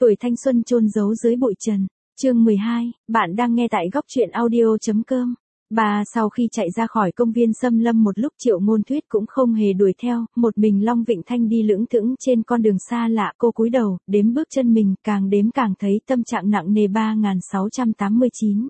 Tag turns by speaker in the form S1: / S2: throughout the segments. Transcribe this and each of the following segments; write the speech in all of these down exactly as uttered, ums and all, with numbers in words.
S1: Tuổi thanh xuân chôn giấu dưới bụi trần. Chương mười hai, bạn đang nghe tại góc truyện audio.com. Bà sau khi chạy ra khỏi công viên Xâm Lâm một lúc Triệu Ngôn Thuyết cũng không hề đuổi theo, một mình Long Vịnh Thanh đi lững thững trên con đường xa lạ, cô cúi đầu, đếm bước chân mình, càng đếm càng thấy tâm trạng nặng nề. Ba nghìn sáu trăm tám mươi chín,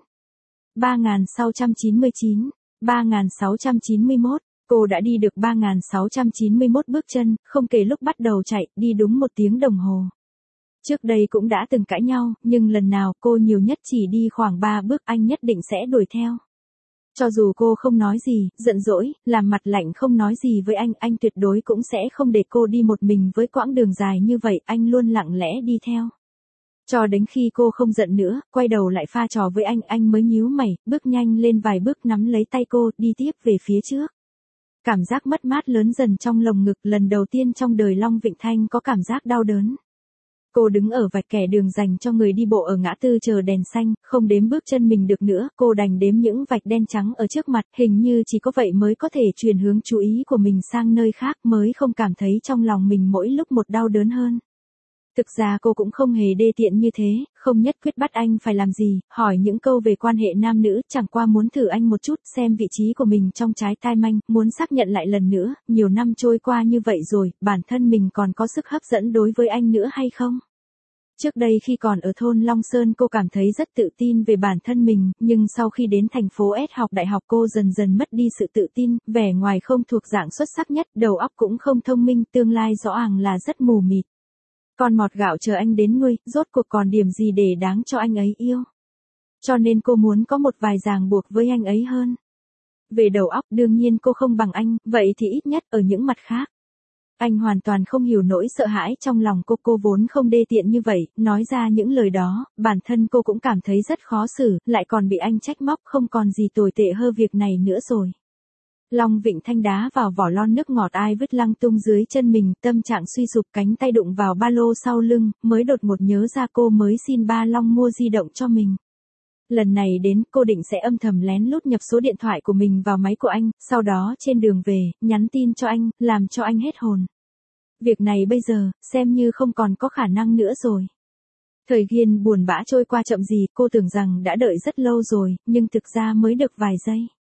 S1: ba nghìn sáu trăm chín mươi chín, ba nghìn sáu trăm chín mươi mốt. Cô đã đi được ba nghìn sáu trăm chín mươi mốt bước chân, không kể lúc bắt đầu chạy, đi đúng một tiếng đồng hồ. Trước đây cũng đã từng cãi nhau, nhưng lần nào cô nhiều nhất chỉ đi khoảng ba bước, anh nhất định sẽ đuổi theo. Cho dù cô không nói gì, giận dỗi, làm mặt lạnh không nói gì với anh, anh tuyệt đối cũng sẽ không để cô đi một mình với quãng đường dài như vậy, anh luôn lặng lẽ đi theo. Cho đến khi cô không giận nữa, quay đầu lại pha trò với anh, anh mới nhíu mày, bước nhanh lên vài bước nắm lấy tay cô, đi tiếp về phía trước. Cảm giác mất mát lớn dần trong lồng ngực, lần đầu tiên trong đời Long Vịnh Thanh có cảm giác đau đớn. Cô đứng ở vạch kẻ đường dành cho người đi bộ ở ngã tư chờ đèn xanh, không đếm bước chân mình được nữa, cô đành đếm những vạch đen trắng ở trước mặt, hình như chỉ có vậy mới có thể chuyển hướng chú ý của mình sang nơi khác, mới không cảm thấy trong lòng mình mỗi lúc một đau đớn hơn. Thực ra cô cũng không hề đê tiện như thế, không nhất quyết bắt anh phải làm gì, hỏi những câu về quan hệ nam nữ, chẳng qua muốn thử anh một chút, xem vị trí của mình trong trái tim anh, muốn xác nhận lại lần nữa, nhiều năm trôi qua như vậy rồi, bản thân mình còn có sức hấp dẫn đối với anh nữa hay không? Trước đây khi còn ở thôn Long Sơn cô cảm thấy rất tự tin về bản thân mình, nhưng sau khi đến thành phố S học đại học cô dần dần mất đi sự tự tin, vẻ ngoài không thuộc dạng xuất sắc nhất, đầu óc cũng không thông minh, tương lai rõ ràng là rất mù mịt. Con mọt gạo chờ anh đến nuôi, rốt cuộc còn điểm gì để đáng cho anh ấy yêu. Cho nên cô muốn có một vài ràng buộc với anh ấy hơn. Về đầu óc đương nhiên cô không bằng anh, vậy thì ít nhất ở những mặt khác. Anh hoàn toàn không hiểu nỗi sợ hãi trong lòng cô, cô vốn không đê tiện như vậy, nói ra những lời đó, bản thân cô cũng cảm thấy rất khó xử, lại còn bị anh trách móc, không còn gì tồi tệ hơn việc này nữa rồi. Long Vịnh Thanh đá vào vỏ lon nước ngọt ai vứt lăng tung dưới chân mình, tâm trạng suy sụp, cánh tay đụng vào ba lô sau lưng, mới đột ngột nhớ ra cô mới xin ba Long mua di động cho mình. Lần này đến, cô định sẽ âm thầm lén lút nhập số điện thoại của mình vào máy của anh, sau đó trên đường về, nhắn tin cho anh, làm cho anh hết hồn. Việc này bây giờ, xem như không còn có khả năng nữa rồi. Thời gian buồn bã trôi qua chậm gì, cô tưởng rằng đã đợi rất lâu rồi, nhưng thực ra mới được vài giây.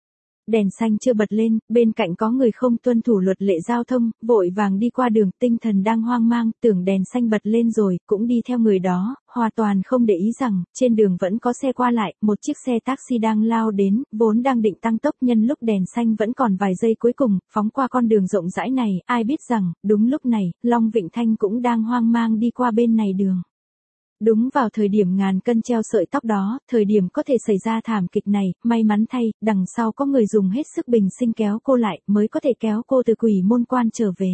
S1: Đèn xanh chưa bật lên, bên cạnh có người không tuân thủ luật lệ giao thông, vội vàng đi qua đường, tinh thần đang hoang mang, tưởng đèn xanh bật lên rồi, cũng đi theo người đó, hoàn toàn không để ý rằng, trên đường vẫn có xe qua lại, một chiếc xe taxi đang lao đến, vốn đang định tăng tốc nhân lúc đèn xanh vẫn còn vài giây cuối cùng, phóng qua con đường rộng rãi này, ai biết rằng, đúng lúc này, Long Vịnh Thanh cũng đang hoang mang đi qua bên này đường. Đúng vào thời điểm ngàn cân treo sợi tóc đó, thời điểm có thể xảy ra thảm kịch này, may mắn thay, đằng sau có người dùng hết sức bình sinh kéo cô lại, mới có thể kéo cô từ quỷ môn quan trở về.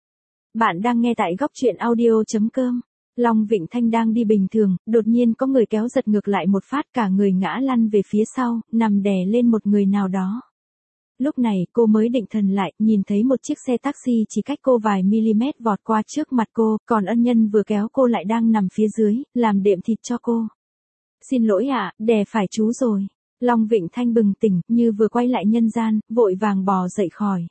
S1: Bạn đang nghe tại góc truyện audio.com. Long Vịnh Thanh đang đi bình thường, đột nhiên có người kéo giật ngược lại một phát, cả người ngã lăn về phía sau, nằm đè lên một người nào đó. Lúc này cô mới định thần lại, nhìn thấy một chiếc xe taxi chỉ cách cô vài mm vọt qua trước mặt cô, còn ân nhân vừa kéo cô lại đang nằm phía dưới, làm đệm thịt cho cô. Xin lỗi ạ, đè phải chú rồi. Long Vịnh Thanh bừng tỉnh, như vừa quay lại nhân gian, vội vàng bò dậy khỏi.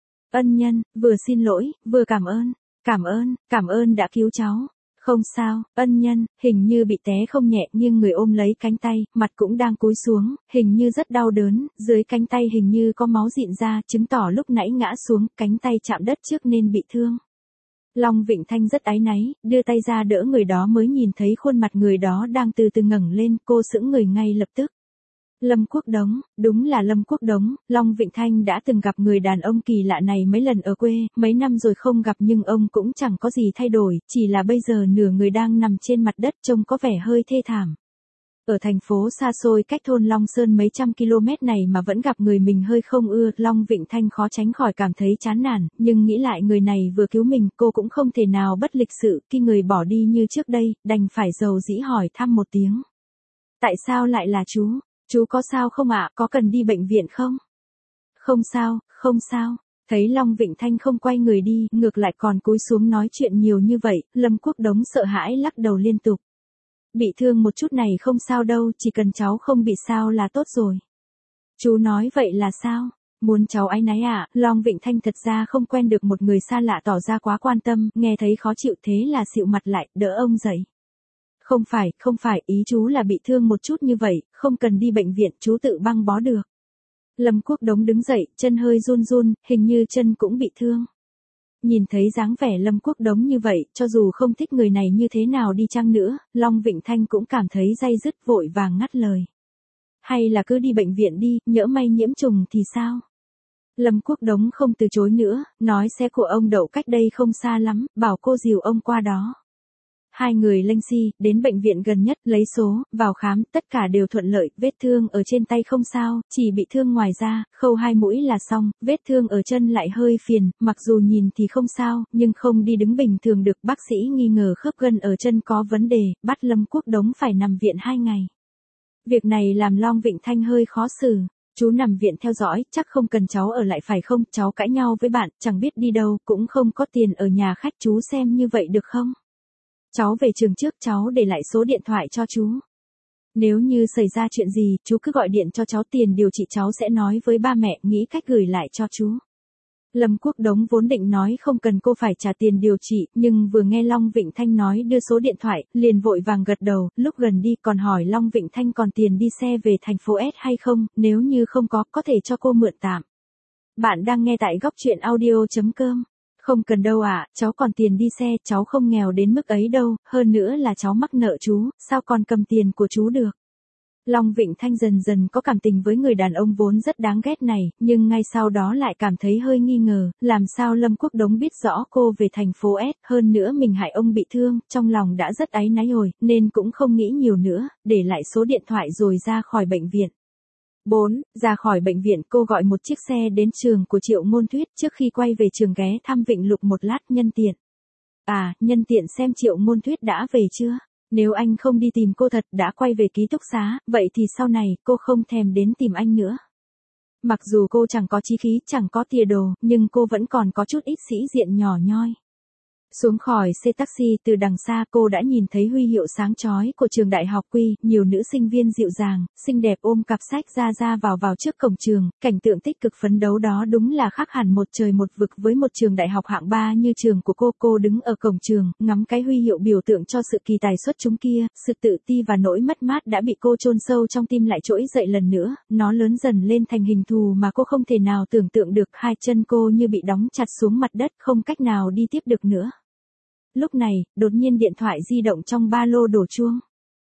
S1: Ân nhân, vừa xin lỗi, vừa cảm ơn, cảm ơn, cảm ơn đã cứu cháu. Không sao, ân nhân, hình như bị té không nhẹ, nhưng người ôm lấy cánh tay, mặt cũng đang cúi xuống, hình như rất đau đớn, dưới cánh tay hình như có máu dịn ra, chứng tỏ lúc nãy ngã xuống, cánh tay chạm đất trước nên bị thương. Long Vịnh Thanh rất áy náy, đưa tay ra đỡ người đó mới nhìn thấy khuôn mặt người đó đang từ từ ngẩng lên, cô sững người ngay lập tức. Lâm Quốc Đống, đúng là Lâm Quốc Đống, Long Vịnh Thanh đã từng gặp người đàn ông kỳ lạ này mấy lần ở quê, mấy năm rồi không gặp nhưng ông cũng chẳng có gì thay đổi, chỉ là bây giờ nửa người đang nằm trên mặt đất trông có vẻ hơi thê thảm. Ở thành phố xa xôi cách thôn Long Sơn mấy trăm km này mà vẫn gặp người mình hơi không ưa, Long Vịnh Thanh khó tránh khỏi cảm thấy chán nản, nhưng nghĩ lại người này vừa cứu mình, cô cũng không thể nào bất lịch sự, khi người bỏ đi như trước đây, đành phải dầu dĩ hỏi thăm một tiếng. Tại sao lại là chú? Chú có sao không ạ, có cần đi bệnh viện không? Không sao, không sao. Thấy Long Vịnh Thanh không quay người đi, ngược lại còn cúi xuống nói chuyện nhiều như vậy, Lâm Quốc Đống sợ hãi lắc đầu liên tục. Bị thương một chút này không sao đâu, chỉ cần cháu không bị sao là tốt rồi. Chú nói vậy là sao? Muốn cháu áy náy à? Long Vịnh Thanh thật ra không quen được một người xa lạ tỏ ra quá quan tâm, nghe thấy khó chịu thế là xịu mặt lại, đỡ ông dậy. Không phải, không phải, ý chú là bị thương một chút như vậy, không cần đi bệnh viện, chú tự băng bó được. Lâm Quốc Đống đứng dậy, chân hơi run run, hình như chân cũng bị thương. Nhìn thấy dáng vẻ Lâm Quốc Đống như vậy, cho dù không thích người này như thế nào đi chăng nữa, Long Vịnh Thanh cũng cảm thấy day dứt, vội vàng ngắt lời. Hay là cứ đi bệnh viện đi, nhỡ may nhiễm trùng thì sao? Lâm Quốc Đống không từ chối nữa, nói xe của ông đậu cách đây không xa lắm, bảo cô dìu ông qua đó. Hai người lênh xi, đến bệnh viện gần nhất, lấy số, vào khám, tất cả đều thuận lợi, vết thương ở trên tay không sao, chỉ bị thương ngoài da, khâu hai mũi là xong, vết thương ở chân lại hơi phiền, mặc dù nhìn thì không sao, nhưng không đi đứng bình thường được, bác sĩ nghi ngờ khớp gân ở chân có vấn đề, bắt Lâm Quốc Đống phải nằm viện hai ngày. Việc này làm Long Vịnh Thanh hơi khó xử. Chú nằm viện theo dõi, chắc không cần cháu ở lại phải không, cháu cãi nhau với bạn, chẳng biết đi đâu, cũng không có tiền ở nhà khách, chú xem như vậy được không? Cháu về trường trước, cháu để lại số điện thoại cho chú. Nếu như xảy ra chuyện gì, chú cứ gọi điện cho cháu, tiền điều trị cháu sẽ nói với ba mẹ, nghĩ cách gửi lại cho chú. Lâm Quốc Đống vốn định nói không cần cô phải trả tiền điều trị, nhưng vừa nghe Long Vịnh Thanh nói đưa số điện thoại, liền vội vàng gật đầu, lúc gần đi còn hỏi Long Vịnh Thanh còn tiền đi xe về thành phố S hay không, nếu như không có, có thể cho cô mượn tạm. Bạn đang nghe tại góc truyện audio chấm com. Không cần đâu ạ, à, cháu còn tiền đi xe, cháu không nghèo đến mức ấy đâu, hơn nữa là cháu mắc nợ chú, sao còn cầm tiền của chú được. Long Vịnh Thanh dần dần có cảm tình với người đàn ông vốn rất đáng ghét này, nhưng ngay sau đó lại cảm thấy hơi nghi ngờ, làm sao Lâm Quốc Đống biết rõ cô về thành phố S, hơn nữa mình hại ông bị thương, trong lòng đã rất áy náy rồi, nên cũng không nghĩ nhiều nữa, để lại số điện thoại rồi ra khỏi bệnh viện. bốn. Ra khỏi bệnh viện cô gọi một chiếc xe đến trường của Triệu Ngôn Thuyết, trước khi quay về trường ghé thăm Vịnh Lục một lát nhân tiện. À, nhân tiện xem Triệu Ngôn Thuyết đã về chưa? Nếu anh không đi tìm cô thật, đã quay về ký túc xá, vậy thì sau này cô không thèm đến tìm anh nữa. Mặc dù cô chẳng có chí khí, chẳng có tiền đồ, nhưng cô vẫn còn có chút ít sĩ diện nhỏ nhoi. Xuống khỏi xe taxi, từ đằng xa cô đã nhìn thấy huy hiệu sáng chói của trường đại học Quy, nhiều nữ sinh viên dịu dàng, xinh đẹp ôm cặp sách ra ra vào vào trước cổng trường, cảnh tượng tích cực phấn đấu đó đúng là khác hẳn một trời một vực với một trường đại học hạng ba như trường của cô. Cô đứng ở cổng trường, ngắm cái huy hiệu biểu tượng cho sự kỳ tài xuất chúng kia, sự tự ti và nỗi mất mát đã bị cô chôn sâu trong tim lại trỗi dậy lần nữa, nó lớn dần lên thành hình thù mà cô không thể nào tưởng tượng được, hai chân cô như bị đóng chặt xuống mặt đất, không cách nào đi tiếp được nữa. Lúc này, đột nhiên điện thoại di động trong ba lô đổ chuông.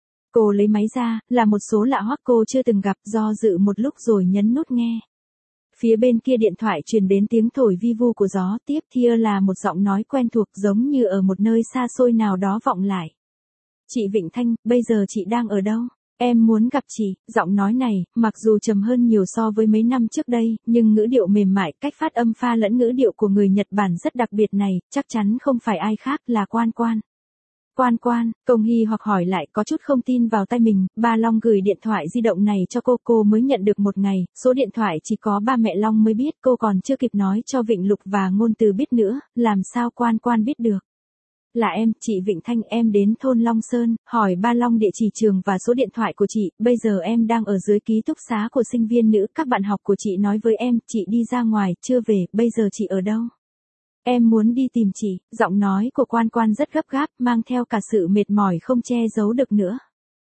S1: Cô lấy máy ra, là một số lạ hoắc cô chưa từng gặp, do dự một lúc rồi nhấn nút nghe. Phía bên kia điện thoại truyền đến tiếng thổi vi vu của gió, tiếp theo là một giọng nói quen thuộc giống như ở một nơi xa xôi nào đó vọng lại. Chị Vịnh Thanh, bây giờ chị đang ở đâu? Em muốn gặp chị. Giọng nói này, mặc dù trầm hơn nhiều so với mấy năm trước đây, nhưng ngữ điệu mềm mại, cách phát âm pha lẫn ngữ điệu của người Nhật Bản rất đặc biệt này, chắc chắn không phải ai khác là Quan Quan. Quan Quan, Công Hy hoặc hỏi lại, có chút không tin vào tay mình, ba Long gửi điện thoại di động này cho cô, cô mới nhận được một ngày, số điện thoại chỉ có ba mẹ Long mới biết, cô còn chưa kịp nói cho Vịnh Lục và Ngôn Từ biết nữa, làm sao Quan Quan biết được. Là em, chị Vịnh Thanh, em đến thôn Long Sơn, hỏi ba Long địa chỉ trường và số điện thoại của chị, bây giờ em đang ở dưới ký túc xá của sinh viên nữ, các bạn học của chị nói với em, chị đi ra ngoài, chưa về, bây giờ chị ở đâu? Em muốn đi tìm chị. Giọng nói của Quan Quan rất gấp gáp, mang theo cả sự mệt mỏi không che giấu được nữa.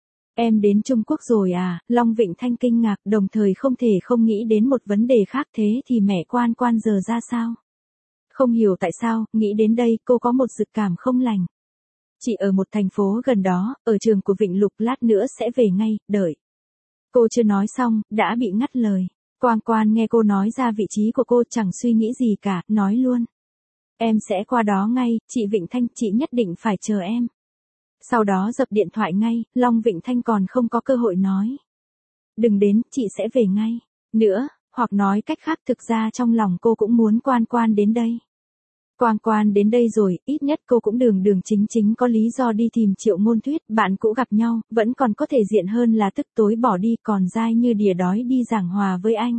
S1: Em đến Trung Quốc rồi à? Long Vịnh Thanh kinh ngạc, đồng thời không thể không nghĩ đến một vấn đề khác, thế thì mẹ Quan Quan giờ ra sao? Không hiểu tại sao, nghĩ đến đây, cô có một dự cảm không lành. Chị ở một thành phố gần đó, ở trường của Vịnh Lục, lát nữa sẽ về ngay, đợi. Cô chưa nói xong, đã bị ngắt lời. Quan Quan nghe cô nói ra vị trí của cô, chẳng suy nghĩ gì cả, nói luôn. Em sẽ qua đó ngay, chị Vịnh Thanh, chị nhất định phải chờ em. Sau đó dập điện thoại ngay, Long Vịnh Thanh còn không có cơ hội nói. Đừng đến, chị sẽ về ngay. Nữa, hoặc nói cách khác, thực ra trong lòng cô cũng muốn Quan Quan đến đây. Quan Quan đến đây rồi, ít nhất cô cũng đường đường chính chính có lý do đi tìm Triệu Ngôn Thuyết, bạn cũ gặp nhau, vẫn còn có thể diện hơn là tức tối bỏ đi, còn dai như đìa đói đi giảng hòa với anh.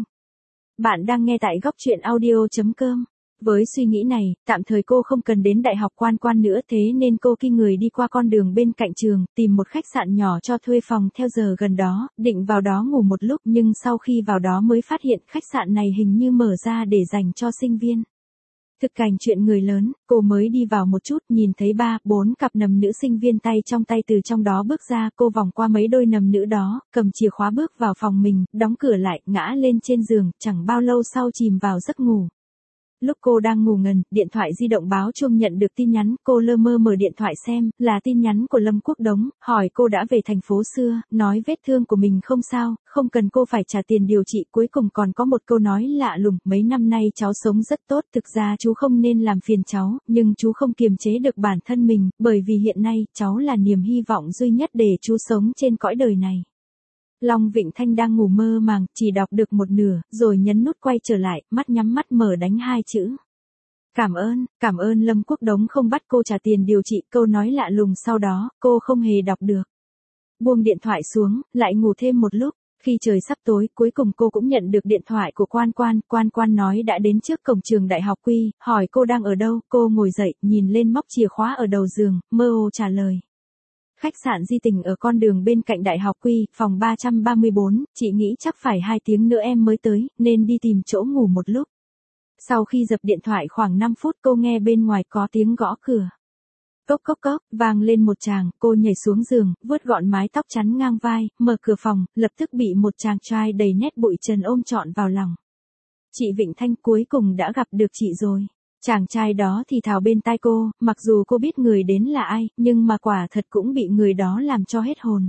S1: Bạn đang nghe tại góc truyện audio chấm com. Với suy nghĩ này, tạm thời cô không cần đến đại học Quan Quan nữa, thế nên cô ki người đi qua con đường bên cạnh trường, tìm một khách sạn nhỏ cho thuê phòng theo giờ gần đó, định vào đó ngủ một lúc, nhưng sau khi vào đó mới phát hiện khách sạn này hình như mở ra để dành cho sinh viên. Thực cảnh chuyện người lớn, cô mới đi vào một chút nhìn thấy ba, bốn cặp nầm nữ sinh viên tay trong tay từ trong đó bước ra, cô vòng qua mấy đôi nầm nữ đó, cầm chìa khóa bước vào phòng mình, đóng cửa lại, ngã lên trên giường, chẳng bao lâu sau chìm vào giấc ngủ. Lúc cô đang ngủ ngần, điện thoại di động báo chuông nhận được tin nhắn, cô lơ mơ mở điện thoại xem, là tin nhắn của Lâm Quốc Đống, hỏi cô đã về thành phố xưa, nói vết thương của mình không sao, không cần cô phải trả tiền điều trị, cuối cùng còn có một câu nói lạ lùng, mấy năm nay cháu sống rất tốt, thực ra chú không nên làm phiền cháu, nhưng chú không kiềm chế được bản thân mình, bởi vì hiện nay, cháu là niềm hy vọng duy nhất để chú sống trên cõi đời này. Long Vịnh Thanh đang ngủ mơ màng, chỉ đọc được một nửa, rồi nhấn nút quay trở lại, mắt nhắm mắt mở đánh hai chữ. Cảm ơn, cảm ơn Lâm Quốc Đống không bắt cô trả tiền điều trị, câu nói lạ lùng sau đó, cô không hề đọc được. Buông điện thoại xuống, lại ngủ thêm một lúc, khi trời sắp tối, cuối cùng cô cũng nhận được điện thoại của Quan Quan, Quan Quan nói đã đến trước cổng trường Đại học Quy, hỏi cô đang ở đâu, cô ngồi dậy, nhìn lên móc chìa khóa ở đầu giường, mơ hồ trả lời. Khách sạn Di Tình ở con đường bên cạnh Đại học Quy, phòng ba trăm ba mươi bốn, chị nghĩ chắc phải hai tiếng nữa em mới tới, nên đi tìm chỗ ngủ một lúc. Sau khi dập điện thoại khoảng năm phút cô nghe bên ngoài có tiếng gõ cửa. Cốc cốc cốc, vang lên một tràng, cô nhảy xuống giường, vuốt gọn mái tóc chắn ngang vai, mở cửa phòng, lập tức bị một chàng trai đầy nét bụi trần ôm trọn vào lòng. Chị Vịnh Thanh cuối cùng đã gặp được chị rồi. Chàng trai đó thì thào bên tai cô, mặc dù cô biết người đến là ai, nhưng mà quả thật cũng bị người đó làm cho hết hồn.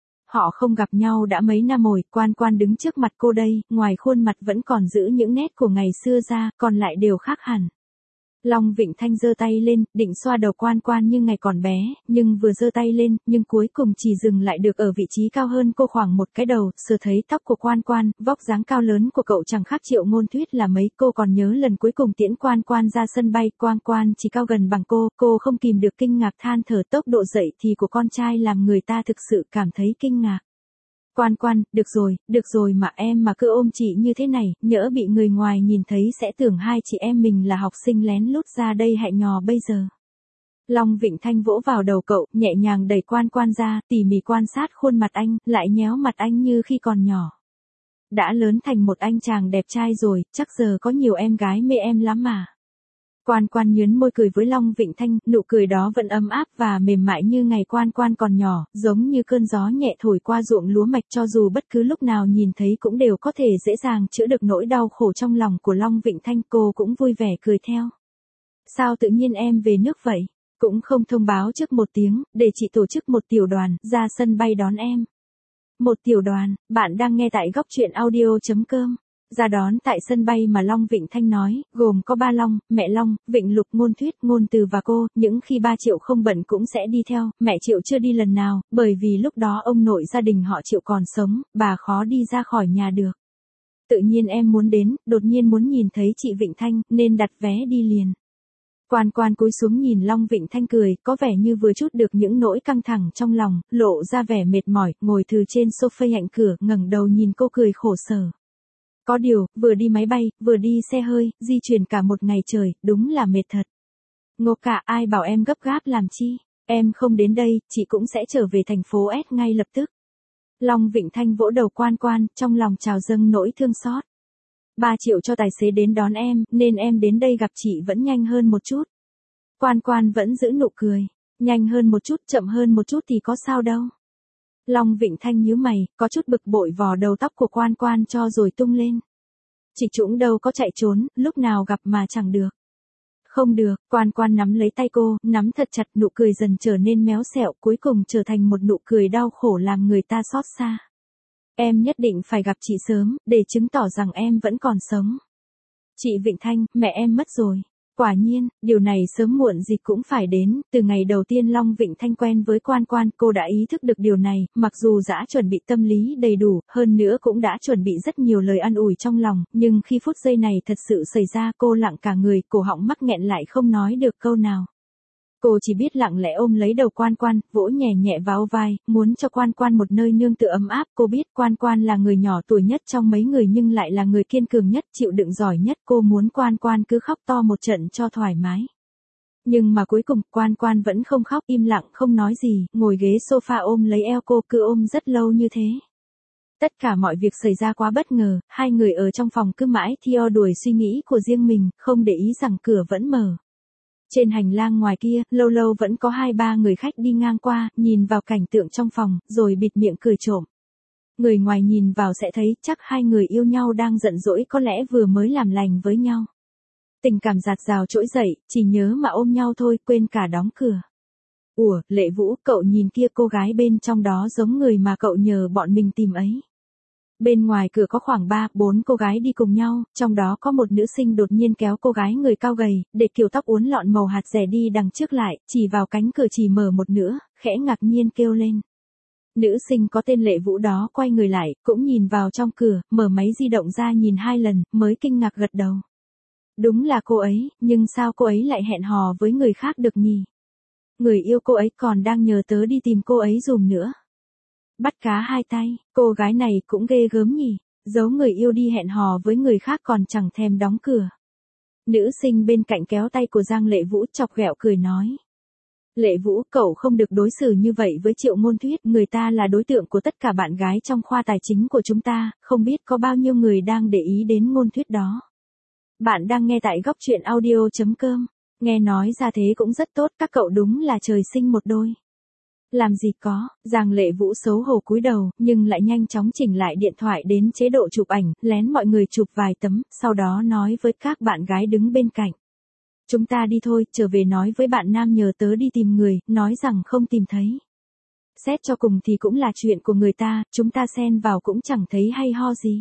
S1: Họ không gặp nhau đã mấy năm rồi, Quan Quan đứng trước mặt cô đây, ngoài khuôn mặt vẫn còn giữ những nét của ngày xưa ra, còn lại đều khác hẳn. Long Vịnh Thanh giơ tay lên, định xoa đầu Quan Quan như ngày còn bé, nhưng vừa giơ tay lên, nhưng cuối cùng chỉ dừng lại được ở vị trí cao hơn cô khoảng một cái đầu, sờ thấy tóc của Quan Quan, vóc dáng cao lớn của cậu chẳng khác Triệu Ngôn Thuyết là mấy, cô còn nhớ lần cuối cùng tiễn Quan Quan ra sân bay, Quan Quan chỉ cao gần bằng cô, cô không kìm được kinh ngạc than thở, tốc độ dậy thì của con trai làm người ta thực sự cảm thấy kinh ngạc. Quan Quan, được rồi, được rồi mà em mà cứ ôm chị như thế này, nhỡ bị người ngoài nhìn thấy sẽ tưởng hai chị em mình là học sinh lén lút ra đây hại nhò bây giờ. Long Vịnh Thanh vỗ vào đầu cậu, nhẹ nhàng đẩy Quan Quan ra, tỉ mỉ quan sát khuôn mặt anh, lại nhéo mặt anh như khi còn nhỏ. Đã lớn thành một anh chàng đẹp trai rồi, chắc giờ có nhiều em gái mê em lắm mà. Quan Quan nhướn môi cười với Long Vịnh Thanh, nụ cười đó vẫn ấm áp và mềm mại như ngày Quan Quan còn nhỏ, giống như cơn gió nhẹ thổi qua ruộng lúa mạch, cho dù bất cứ lúc nào nhìn thấy cũng đều có thể dễ dàng chữa được nỗi đau khổ trong lòng của Long Vịnh Thanh, cô cũng vui vẻ cười theo. Sao tự nhiên em về nước vậy? Cũng không thông báo trước một tiếng, để chị tổ chức một tiểu đoàn, ra sân bay đón em. Một tiểu đoàn, bạn đang nghe tại góc truyện audio chấm com. Ra đón tại sân bay mà Long Vịnh Thanh nói, gồm có ba Long, mẹ Long, Vịnh Lục, Ngôn Thuyết, Ngôn Từ và cô, những khi ba Triệu không bận cũng sẽ đi theo, mẹ Triệu chưa đi lần nào, bởi vì lúc đó ông nội gia đình họ Triệu còn sống, bà khó đi ra khỏi nhà được. Tự nhiên em muốn đến, đột nhiên muốn nhìn thấy chị Vịnh Thanh, nên đặt vé đi liền. Quan Quan cúi xuống nhìn Long Vịnh Thanh cười, có vẻ như vừa trút được những nỗi căng thẳng trong lòng, lộ ra vẻ mệt mỏi, ngồi từ trên sofa cạnh cửa, ngẩng đầu nhìn cô cười khổ sở. Có điều, vừa đi máy bay, vừa đi xe hơi, di chuyển cả một ngày trời, đúng là mệt thật. Ngô cả, ai bảo em gấp gáp làm chi? Em không đến đây, chị cũng sẽ trở về thành phố S ngay lập tức. Long Vịnh Thanh vỗ đầu Quan Quan, trong lòng trào dâng nỗi thương xót. Ba Triệu cho tài xế đến đón em, nên em đến đây gặp chị vẫn nhanh hơn một chút. Quan Quan vẫn giữ nụ cười. Nhanh hơn một chút, chậm hơn một chút thì có sao đâu. Long Vịnh Thanh nhíu mày, có chút bực bội vò đầu tóc của Quan Quan cho rồi tung lên. Chị Trũng đâu có chạy trốn, lúc nào gặp mà chẳng được. Không được, Quan Quan nắm lấy tay cô, nắm thật chặt, nụ cười dần trở nên méo xẹo, cuối cùng trở thành một nụ cười đau khổ làm người ta xót xa. Em nhất định phải gặp chị sớm, để chứng tỏ rằng em vẫn còn sống. Chị Vịnh Thanh, mẹ em mất rồi. Quả nhiên, điều này sớm muộn gì cũng phải đến, từ ngày đầu tiên Long Vịnh Thanh quen với Quan Quan, cô đã ý thức được điều này, mặc dù đã chuẩn bị tâm lý đầy đủ, hơn nữa cũng đã chuẩn bị rất nhiều lời an ủi trong lòng, nhưng khi phút giây này thật sự xảy ra cô lặng cả người, cổ họng mắc nghẹn lại không nói được câu nào. Cô chỉ biết lặng lẽ ôm lấy đầu Quan Quan, vỗ nhẹ nhẹ vào vai, muốn cho Quan Quan một nơi nương tựa ấm áp. Cô biết Quan Quan là người nhỏ tuổi nhất trong mấy người nhưng lại là người kiên cường nhất, chịu đựng giỏi nhất. Cô muốn Quan Quan cứ khóc to một trận cho thoải mái. Nhưng mà cuối cùng, Quan Quan vẫn không khóc, im lặng không nói gì, ngồi ghế sofa ôm lấy eo cô, cứ ôm rất lâu như thế. Tất cả mọi việc xảy ra quá bất ngờ, hai người ở trong phòng cứ mãi theo đuổi suy nghĩ của riêng mình, không để ý rằng cửa vẫn mở. Trên hành lang ngoài kia, lâu lâu vẫn có hai ba người khách đi ngang qua, nhìn vào cảnh tượng trong phòng, rồi bịt miệng cười trộm. Người ngoài nhìn vào sẽ thấy chắc hai người yêu nhau đang giận dỗi, có lẽ vừa mới làm lành với nhau. Tình cảm dạt dào trỗi dậy, chỉ nhớ mà ôm nhau thôi, quên cả đóng cửa. Ủa, Lệ Vũ, cậu nhìn kia, cô gái bên trong đó giống người mà cậu nhờ bọn mình tìm ấy. Bên ngoài cửa có khoảng ba, bốn cô gái đi cùng nhau, trong đó có một nữ sinh đột nhiên kéo cô gái người cao gầy, để kiểu tóc uốn lọn màu hạt rẻ đi đằng trước lại, chỉ vào cánh cửa chỉ mở một nửa, khẽ ngạc nhiên kêu lên. Nữ sinh có tên Lệ Vũ đó quay người lại, cũng nhìn vào trong cửa, mở máy di động ra nhìn hai lần, mới kinh ngạc gật đầu. Đúng là cô ấy, nhưng sao cô ấy lại hẹn hò với người khác được nhỉ? Người yêu cô ấy còn đang nhờ tớ đi tìm cô ấy dùm nữa. Bắt cá hai tay, cô gái này cũng ghê gớm nhỉ, giấu người yêu đi hẹn hò với người khác còn chẳng thèm đóng cửa. Nữ sinh bên cạnh kéo tay của Giang Lệ Vũ chọc ghẹo cười nói. Lệ Vũ, cậu không được đối xử như vậy với Triệu Ngôn Thuyết, người ta là đối tượng của tất cả bạn gái trong khoa tài chính của chúng ta, không biết có bao nhiêu người đang để ý đến Ngôn Thuyết đó. Bạn đang nghe tại góc truyện audio chấm com, nghe nói ra thế cũng rất tốt, các cậu đúng là trời sinh một đôi. Làm gì có, Giang Lệ Vũ xấu hổ cúi đầu, nhưng lại nhanh chóng chỉnh lại điện thoại đến chế độ chụp ảnh, lén mọi người chụp vài tấm, sau đó nói với các bạn gái đứng bên cạnh. Chúng ta đi thôi, trở về nói với bạn nam nhờ tớ đi tìm người, nói rằng không tìm thấy. Xét cho cùng thì cũng là chuyện của người ta, chúng ta xen vào cũng chẳng thấy hay ho gì.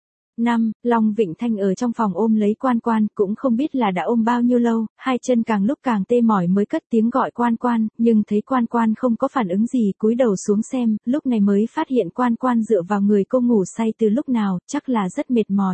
S1: Năm, Long Vịnh Thanh ở trong phòng ôm lấy Quan Quan, cũng không biết là đã ôm bao nhiêu lâu, hai chân càng lúc càng tê mỏi mới cất tiếng gọi Quan Quan, nhưng thấy Quan Quan không có phản ứng gì, cúi đầu xuống xem, lúc này mới phát hiện Quan Quan dựa vào người cô ngủ say từ lúc nào, chắc là rất mệt mỏi.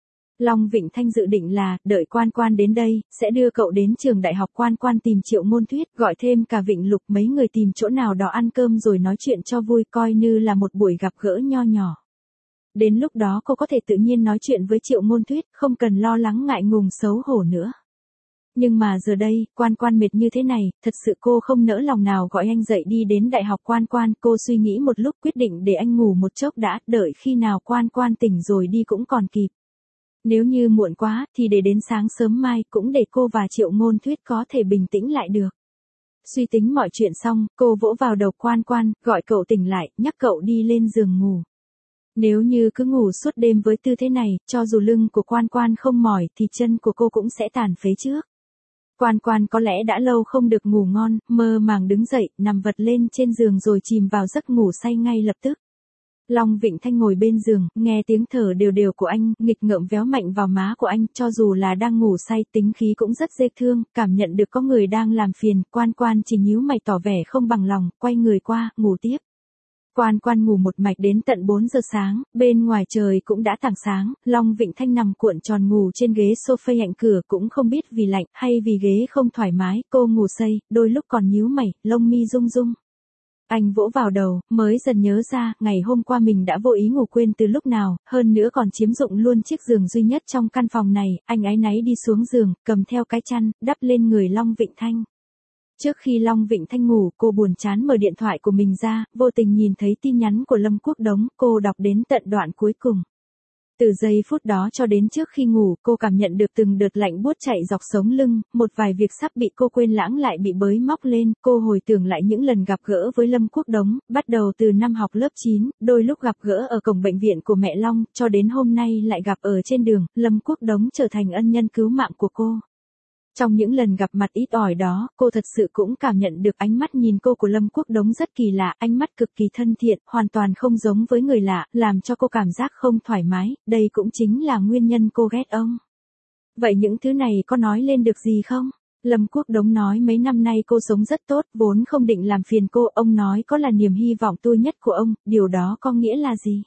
S1: Long Vịnh Thanh dự định là, đợi Quan Quan đến đây, sẽ đưa cậu đến trường đại học. Quan Quan tìm Triệu Ngôn Thuyết, gọi thêm cả Vịnh Lục, mấy người tìm chỗ nào đó ăn cơm rồi nói chuyện cho vui, coi như là một buổi gặp gỡ nho nhỏ. Đến lúc đó cô có thể tự nhiên nói chuyện với Triệu Ngôn Thuyết, không cần lo lắng ngại ngùng xấu hổ nữa. Nhưng mà giờ đây, Quan Quan mệt như thế này, thật sự cô không nỡ lòng nào gọi anh dậy đi đến đại học. Quan Quan, cô suy nghĩ một lúc quyết định để anh ngủ một chốc đã, đợi khi nào Quan Quan tỉnh rồi đi cũng còn kịp. Nếu như muộn quá, thì để đến sáng sớm mai, cũng để cô và Triệu Ngôn Thuyết có thể bình tĩnh lại được. Suy tính mọi chuyện xong, cô vỗ vào đầu Quan Quan, gọi cậu tỉnh lại, nhắc cậu đi lên giường ngủ. Nếu như cứ ngủ suốt đêm với tư thế này, cho dù lưng của Quan Quan không mỏi thì chân của cô cũng sẽ tàn phế trước. Quan Quan có lẽ đã lâu không được ngủ ngon, mơ màng đứng dậy, nằm vật lên trên giường rồi chìm vào giấc ngủ say ngay lập tức. Long Vịnh Thanh ngồi bên giường, nghe tiếng thở đều đều của anh, nghịch ngợm véo mạnh vào má của anh, cho dù là đang ngủ say, tính khí cũng rất dễ thương, cảm nhận được có người đang làm phiền, Quan Quan chỉ nhíu mày tỏ vẻ không bằng lòng, quay người qua, ngủ tiếp. Quan Quan ngủ một mạch đến tận bốn giờ sáng, bên ngoài trời cũng đã tảng sáng, Long Vịnh Thanh nằm cuộn tròn ngủ trên ghế sofa cạnh cửa, cũng không biết vì lạnh hay vì ghế không thoải mái, cô ngủ say, đôi lúc còn nhíu mày, lông mi rung rung. Anh vỗ vào đầu, mới dần nhớ ra, ngày hôm qua mình đã vô ý ngủ quên từ lúc nào, hơn nữa còn chiếm dụng luôn chiếc giường duy nhất trong căn phòng này, anh áy náy đi xuống giường, cầm theo cái chăn, đắp lên người Long Vịnh Thanh. Trước khi Long Vịnh Thanh ngủ, cô buồn chán mở điện thoại của mình ra, vô tình nhìn thấy tin nhắn của Lâm Quốc Đống, cô đọc đến tận đoạn cuối cùng. Từ giây phút đó cho đến trước khi ngủ, cô cảm nhận được từng đợt lạnh buốt chạy dọc sống lưng, một vài việc sắp bị cô quên lãng lại bị bới móc lên, cô hồi tưởng lại những lần gặp gỡ với Lâm Quốc Đống, bắt đầu từ năm học lớp chín, đôi lúc gặp gỡ ở cổng bệnh viện của mẹ Long, cho đến hôm nay lại gặp ở trên đường, Lâm Quốc Đống trở thành ân nhân cứu mạng của cô. Trong những lần gặp mặt ít ỏi đó, cô thật sự cũng cảm nhận được ánh mắt nhìn cô của Lâm Quốc Đống rất kỳ lạ, ánh mắt cực kỳ thân thiện, hoàn toàn không giống với người lạ, làm cho cô cảm giác không thoải mái, đây cũng chính là nguyên nhân cô ghét ông. Vậy những thứ này có nói lên được gì không? Lâm Quốc Đống nói mấy năm nay cô sống rất tốt, vốn không định làm phiền cô, ông nói có là niềm hy vọng tươi nhất của ông, điều đó có nghĩa là gì?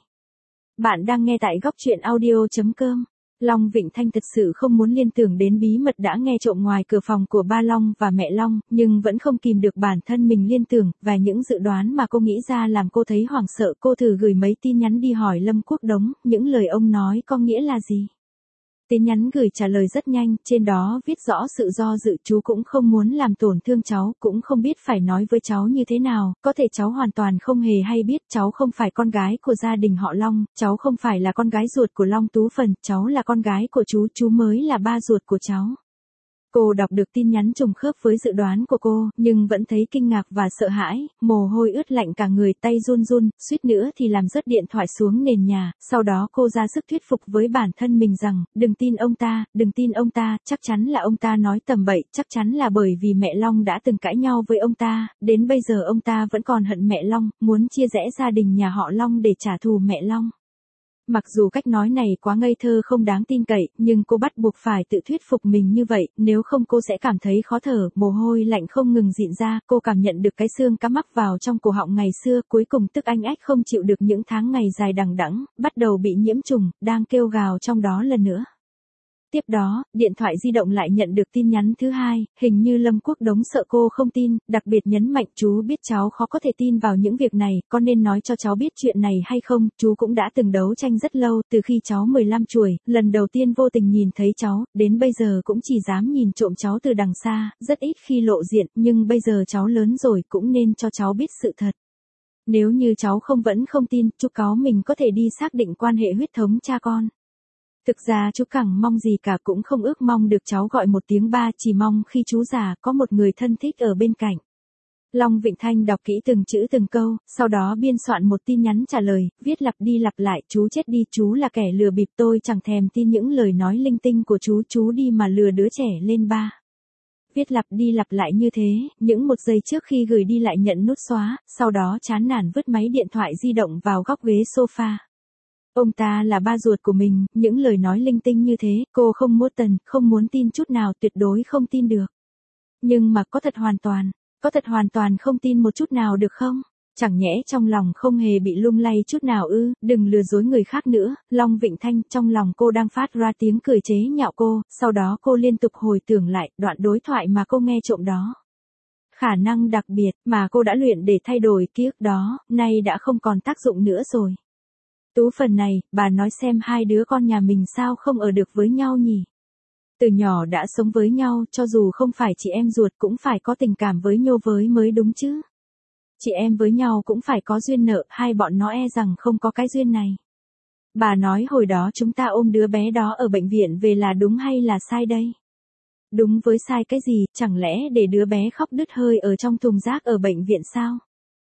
S1: Bạn đang nghe tại góc truyện audio chấm com. Long Vịnh Thanh thật sự không muốn liên tưởng đến bí mật đã nghe trộm ngoài cửa phòng của ba Long và mẹ Long, nhưng vẫn không kìm được bản thân mình liên tưởng, và những dự đoán mà cô nghĩ ra làm cô thấy hoảng sợ. Cô thử gửi mấy tin nhắn đi hỏi Lâm Quốc Đống, những lời ông nói có nghĩa là gì? Tin nhắn gửi trả lời rất nhanh, trên đó viết rõ sự do dự, chú cũng không muốn làm tổn thương cháu, cũng không biết phải nói với cháu như thế nào, có thể cháu hoàn toàn không hề hay biết, cháu không phải con gái của gia đình họ Long, cháu không phải là con gái ruột của Long Tú Phần, cháu là con gái của chú, chú mới là ba ruột của cháu. Cô đọc được tin nhắn trùng khớp với dự đoán của cô, nhưng vẫn thấy kinh ngạc và sợ hãi, mồ hôi ướt lạnh cả người, tay run run, suýt nữa thì làm rớt điện thoại xuống nền nhà, sau đó cô ra sức thuyết phục với bản thân mình rằng, đừng tin ông ta, đừng tin ông ta, chắc chắn là ông ta nói tầm bậy, chắc chắn là bởi vì mẹ Long đã từng cãi nhau với ông ta, đến bây giờ ông ta vẫn còn hận mẹ Long, muốn chia rẽ gia đình nhà họ Long để trả thù mẹ Long. Mặc dù cách nói này quá ngây thơ không đáng tin cậy, nhưng cô bắt buộc phải tự thuyết phục mình như vậy, nếu không cô sẽ cảm thấy khó thở, mồ hôi lạnh không ngừng rịn ra, cô cảm nhận được cái xương cá mắc vào trong cổ họng ngày xưa, cuối cùng tức anh ách không chịu được những tháng ngày dài đằng đẵng, bắt đầu bị nhiễm trùng, đang kêu gào trong đó lần nữa. Tiếp đó, điện thoại di động lại nhận được tin nhắn thứ hai, hình như Lâm Quốc Đống sợ cô không tin, đặc biệt nhấn mạnh chú biết cháu khó có thể tin vào những việc này, có nên nói cho cháu biết chuyện này hay không, chú cũng đã từng đấu tranh rất lâu, từ khi cháu mười lăm tuổi, lần đầu tiên vô tình nhìn thấy cháu, đến bây giờ cũng chỉ dám nhìn trộm cháu từ đằng xa, rất ít khi lộ diện, nhưng bây giờ cháu lớn rồi cũng nên cho cháu biết sự thật. Nếu như cháu không vẫn không tin, chú cáo mình có thể đi xác định quan hệ huyết thống cha con. Thực ra chú chẳng mong gì cả, cũng không ước mong được cháu gọi một tiếng ba, chỉ mong khi chú già có một người thân thích ở bên cạnh. Long Vịnh Thanh đọc kỹ từng chữ từng câu, sau đó biên soạn một tin nhắn trả lời, viết lặp đi lặp lại, chú chết đi, chú là kẻ lừa bịp, tôi chẳng thèm tin những lời nói linh tinh của chú, chú đi mà lừa đứa trẻ lên ba. Viết lặp đi lặp lại như thế, những một giây trước khi gửi đi lại nhận nút xóa, sau đó chán nản vứt máy điện thoại di động vào góc ghế sofa. Ông ta là ba ruột của mình, những lời nói linh tinh như thế, cô không muốn tần, không muốn tin chút nào, tuyệt đối không tin được. Nhưng mà có thật hoàn toàn, có thật hoàn toàn không tin một chút nào được không? Chẳng nhẽ trong lòng không hề bị lung lay chút nào ư, đừng lừa dối người khác nữa, Long Vịnh Thanh, trong lòng cô đang phát ra tiếng cười chế nhạo cô, sau đó cô liên tục hồi tưởng lại đoạn đối thoại mà cô nghe trộm đó. Khả năng đặc biệt mà cô đã luyện để thay đổi ký ức đó, nay đã không còn tác dụng nữa rồi. Tú Phần này, bà nói xem hai đứa con nhà mình sao không ở được với nhau nhỉ? Từ nhỏ đã sống với nhau, cho dù không phải chị em ruột cũng phải có tình cảm với nhau với mới đúng chứ. Chị em với nhau cũng phải có duyên nợ, hai bọn nó e rằng không có cái duyên này. Bà nói hồi đó chúng ta ôm đứa bé đó ở bệnh viện về là đúng hay là sai đây? Đúng với sai cái gì, chẳng lẽ để đứa bé khóc đứt hơi ở trong thùng rác ở bệnh viện sao?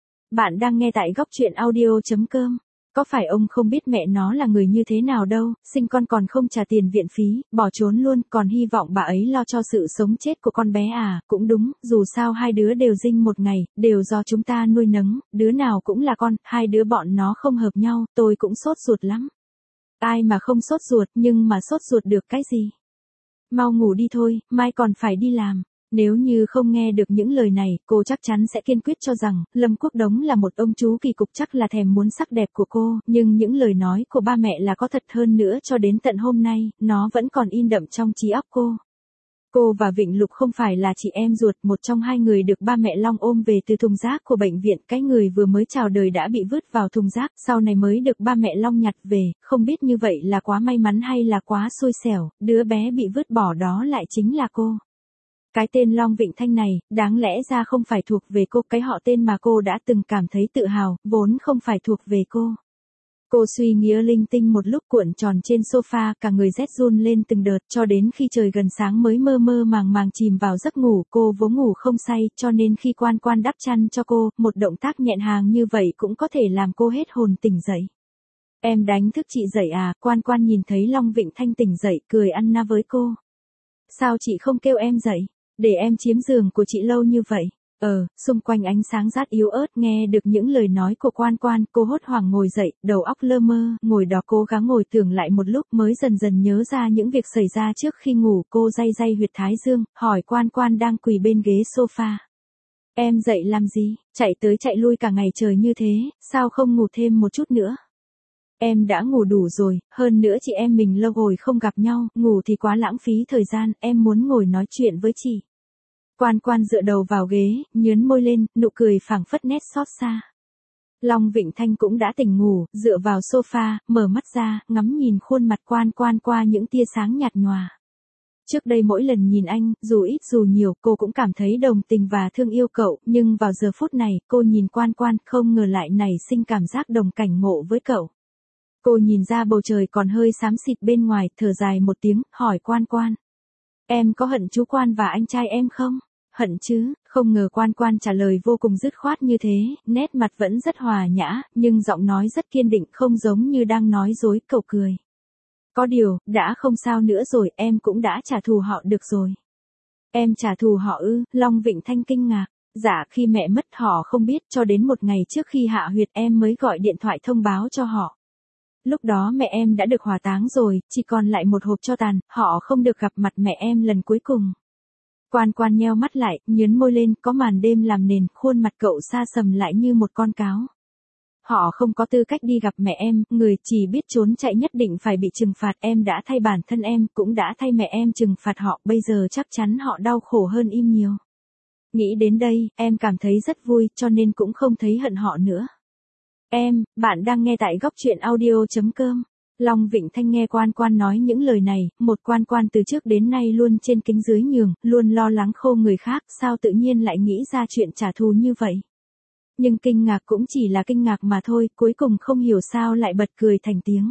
S1: Bạn đang nghe tại góc truyện audio chấm com. Có phải ông không biết mẹ nó là người như thế nào đâu, sinh con còn không trả tiền viện phí, bỏ trốn luôn, còn hy vọng bà ấy lo cho sự sống chết của con bé à, cũng đúng, dù sao hai đứa đều dinh một ngày, đều do chúng ta nuôi nấng, đứa nào cũng là con, hai đứa bọn nó không hợp nhau, tôi cũng sốt ruột lắm. Ai mà không sốt ruột, nhưng mà sốt ruột được cái gì? Mau ngủ đi thôi, mai còn phải đi làm. Nếu như không nghe được những lời này, cô chắc chắn sẽ kiên quyết cho rằng, Lâm Quốc Đống là một ông chú kỳ cục, chắc là thèm muốn sắc đẹp của cô, nhưng những lời nói của ba mẹ là có thật hơn nữa, cho đến tận hôm nay, nó vẫn còn in đậm trong trí óc cô. Cô và Vịnh Lục không phải là chị em ruột, một trong hai người được ba mẹ Long ôm về từ thùng rác của bệnh viện, cái người vừa mới chào đời đã bị vứt vào thùng rác, sau này mới được ba mẹ Long nhặt về, không biết như vậy là quá may mắn hay là quá xui xẻo, đứa bé bị vứt bỏ đó lại chính là cô. Cái tên Long Vịnh Thanh này, đáng lẽ ra không phải thuộc về cô, cái họ tên mà cô đã từng cảm thấy tự hào, vốn không phải thuộc về cô. Cô suy nghĩ linh tinh một lúc, cuộn tròn trên sofa, cả người rét run lên từng đợt, cho đến khi trời gần sáng mới mơ mơ màng màng chìm vào giấc ngủ, cô vốn ngủ không say, cho nên khi Quan Quan đắp chăn cho cô, một động tác nhẹ nhàng như vậy cũng có thể làm cô hết hồn tỉnh dậy. Em đánh thức chị dậy à? Quan Quan nhìn thấy Long Vịnh Thanh tỉnh dậy, cười ăn na với cô. Sao chị không kêu em dậy? Để em chiếm giường của chị lâu như vậy. Ờ, xung quanh ánh sáng rát yếu ớt, nghe được những lời nói của Quan Quan, cô hốt hoảng ngồi dậy, đầu óc lơ mơ, ngồi đó cố gắng ngồi tưởng lại một lúc mới dần dần nhớ ra những việc xảy ra trước khi ngủ, cô day day huyệt thái dương, hỏi Quan Quan đang quỳ bên ghế sofa. Em dậy làm gì, chạy tới chạy lui cả ngày trời như thế, sao không ngủ thêm một chút nữa? Em đã ngủ đủ rồi, hơn nữa chị em mình lâu rồi không gặp nhau, ngủ thì quá lãng phí thời gian, em muốn ngồi nói chuyện với chị. Quan Quan dựa đầu vào ghế, nhướn môi lên, nụ cười phảng phất nét xót xa. Long Vịnh Thanh cũng đã tỉnh ngủ, dựa vào sofa, mở mắt ra, ngắm nhìn khuôn mặt Quan Quan qua những tia sáng nhạt nhòa. Trước đây mỗi lần nhìn anh, dù ít dù nhiều, cô cũng cảm thấy đồng tình và thương yêu cậu, nhưng vào giờ phút này, cô nhìn Quan Quan, không ngờ lại nảy sinh cảm giác đồng cảnh ngộ với cậu. Cô nhìn ra bầu trời còn hơi xám xịt bên ngoài, thở dài một tiếng, hỏi Quan Quan. Em có hận chú Quan và anh trai em không? Hận chứ, không ngờ Quan Quan trả lời vô cùng dứt khoát như thế, nét mặt vẫn rất hòa nhã, nhưng giọng nói rất kiên định, không giống như đang nói dối. Cậu cười. Có điều, đã không sao nữa rồi, em cũng đã trả thù họ được rồi. Em trả thù họ ư? Long Vịnh Thanh kinh ngạc. Dạ, khi mẹ mất họ không biết, cho đến một ngày trước khi hạ huyệt em mới gọi điện thoại thông báo cho họ. Lúc đó mẹ em đã được hỏa táng rồi, chỉ còn lại một hộp tro tàn, họ không được gặp mặt mẹ em lần cuối cùng. Quan Quan nheo mắt lại, nhướn môi lên, có màn đêm làm nền, khuôn mặt cậu sa sầm lại như một con cáo. Họ không có tư cách đi gặp mẹ em, người chỉ biết trốn chạy nhất định phải bị trừng phạt. Em đã thay bản thân em, cũng đã thay mẹ em trừng phạt họ, bây giờ chắc chắn họ đau khổ hơn im nhiều. Nghĩ đến đây, em cảm thấy rất vui, cho nên cũng không thấy hận họ nữa. Em, bạn đang nghe tại góc truyện audio chấm com. Long Vịnh Thanh nghe Quan Quan nói những lời này, một Quan Quan từ trước đến nay luôn trên kính dưới nhường, luôn lo lắng khô người khác, sao tự nhiên lại nghĩ ra chuyện trả thù như vậy. Nhưng kinh ngạc cũng chỉ là kinh ngạc mà thôi, cuối cùng không hiểu sao lại bật cười thành tiếng.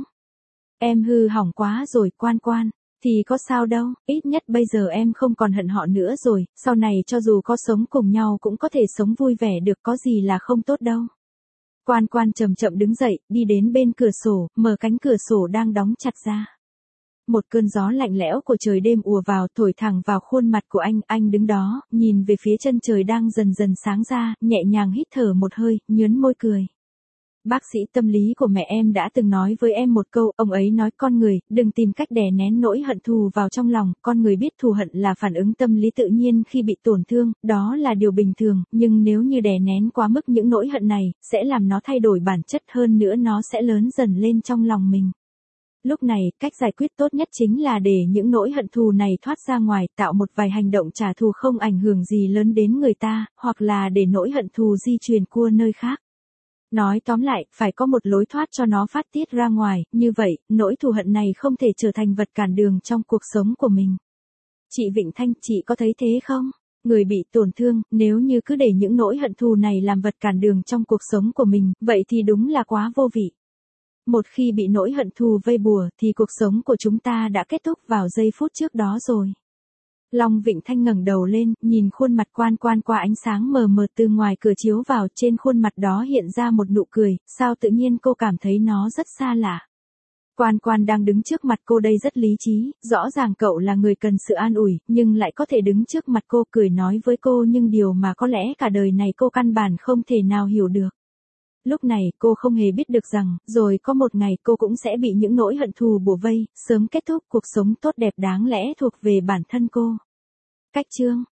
S1: Em hư hỏng quá rồi Quan Quan, thì có sao đâu, ít nhất bây giờ em không còn hận họ nữa rồi, sau này cho dù có sống cùng nhau cũng có thể sống vui vẻ được, có gì là không tốt đâu. Quan Quan chậm chậm đứng dậy, đi đến bên cửa sổ, mở cánh cửa sổ đang đóng chặt ra. Một cơn gió lạnh lẽo của trời đêm ùa vào, thổi thẳng vào khuôn mặt của anh, anh đứng đó, nhìn về phía chân trời đang dần dần sáng ra, nhẹ nhàng hít thở một hơi, nhớn môi cười. Bác sĩ tâm lý của mẹ em đã từng nói với em một câu, ông ấy nói con người, đừng tìm cách đè nén nỗi hận thù vào trong lòng, con người biết thù hận là phản ứng tâm lý tự nhiên khi bị tổn thương, đó là điều bình thường, nhưng nếu như đè nén quá mức những nỗi hận này, sẽ làm nó thay đổi bản chất, hơn nữa nó sẽ lớn dần lên trong lòng mình. Lúc này, cách giải quyết tốt nhất chính là để những nỗi hận thù này thoát ra ngoài, tạo một vài hành động trả thù không ảnh hưởng gì lớn đến người ta, hoặc là để nỗi hận thù di truyền qua nơi khác. Nói tóm lại, phải có một lối thoát cho nó phát tiết ra ngoài, như vậy, nỗi thù hận này không thể trở thành vật cản đường trong cuộc sống của mình. Chị Vịnh Thanh, chị có thấy thế không? Người bị tổn thương, nếu như cứ để những nỗi hận thù này làm vật cản đường trong cuộc sống của mình, vậy thì đúng là quá vô vị. Một khi bị nỗi hận thù vây bùa, thì cuộc sống của chúng ta đã kết thúc vào giây phút trước đó rồi. Long Vịnh Thanh ngẩng đầu lên, nhìn khuôn mặt Quan Quan qua ánh sáng mờ mờ từ ngoài cửa chiếu vào, trên khuôn mặt đó hiện ra một nụ cười, sao tự nhiên cô cảm thấy nó rất xa lạ. Quan Quan đang đứng trước mặt cô đây rất lý trí, rõ ràng cậu là người cần sự an ủi, nhưng lại có thể đứng trước mặt cô cười nói với cô những điều mà có lẽ cả đời này cô căn bản không thể nào hiểu được. Lúc này cô không hề biết được rằng, rồi có một ngày cô cũng sẽ bị những nỗi hận thù bủa vây, sớm kết thúc cuộc sống tốt đẹp đáng lẽ thuộc về bản thân cô. Cách chương